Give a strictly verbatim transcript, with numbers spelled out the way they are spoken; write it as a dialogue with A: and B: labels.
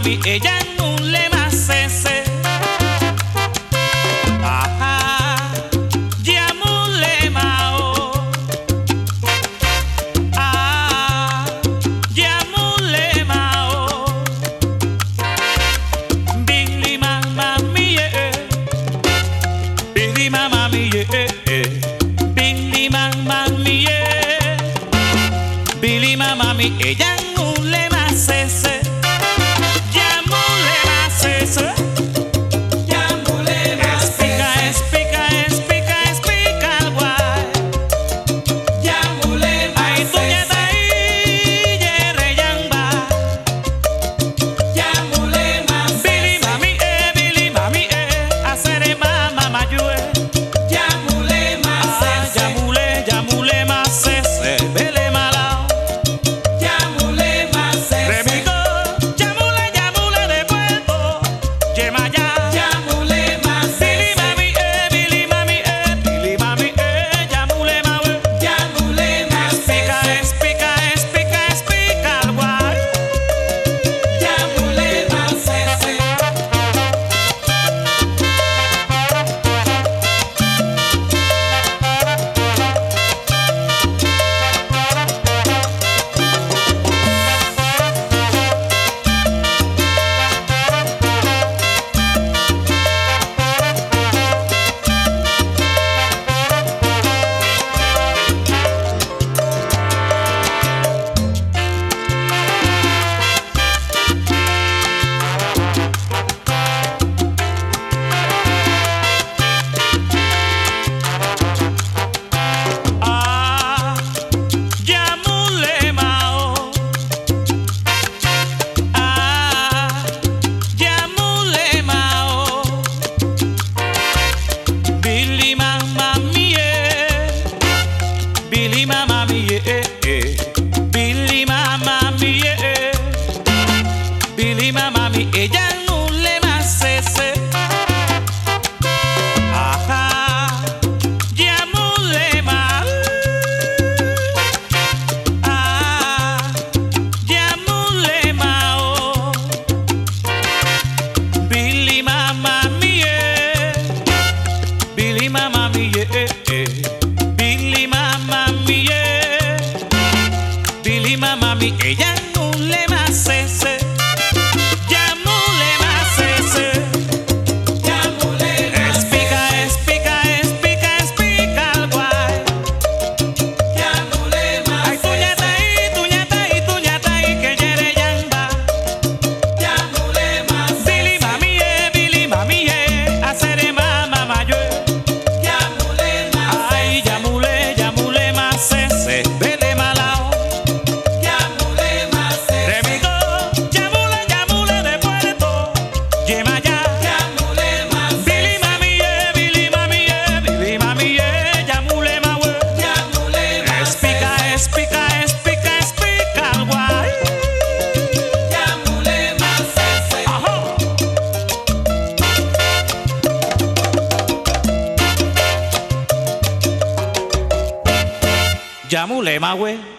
A: mami, ella no le más ese. Ajá, ya mule mao. Ah, ya mule mao. Billy mama mie, Billy mama mie, Billy mama mie, Billy mama mie, ella no le más ese. Billy mama mie, Billy mama mie, Billy mama mie, ella no le más ese. Ajá, ya mule ma. Ah, ya mule mao. Billy mama mie, Billy mama mie, Billy mama mie, Billy mama mie, ella no le más ese. Ya mule más ese. Ya mule más ese. Espica, espica, espica, espica el guay. Ya mule más ese. Ay, tuñata y tuñata y tuñata y que yere yamba. Ya mule más ese. Billy mami, Billy mami, hacer mama mayor. Ya mule más ese. Ay, ya mule, ya mule más ese. Vele malao. Ya mule más ese. Remigo, ya mule, ya mule de Puerto. Yema ya. Ya mule más ese. Billy mami, Billy mami, Billy mami, ya mule ma we. Ya mule más ese. Espica, espica, espica, espica el guay. Ya mule más ese. Ajá. Ya mule ma we.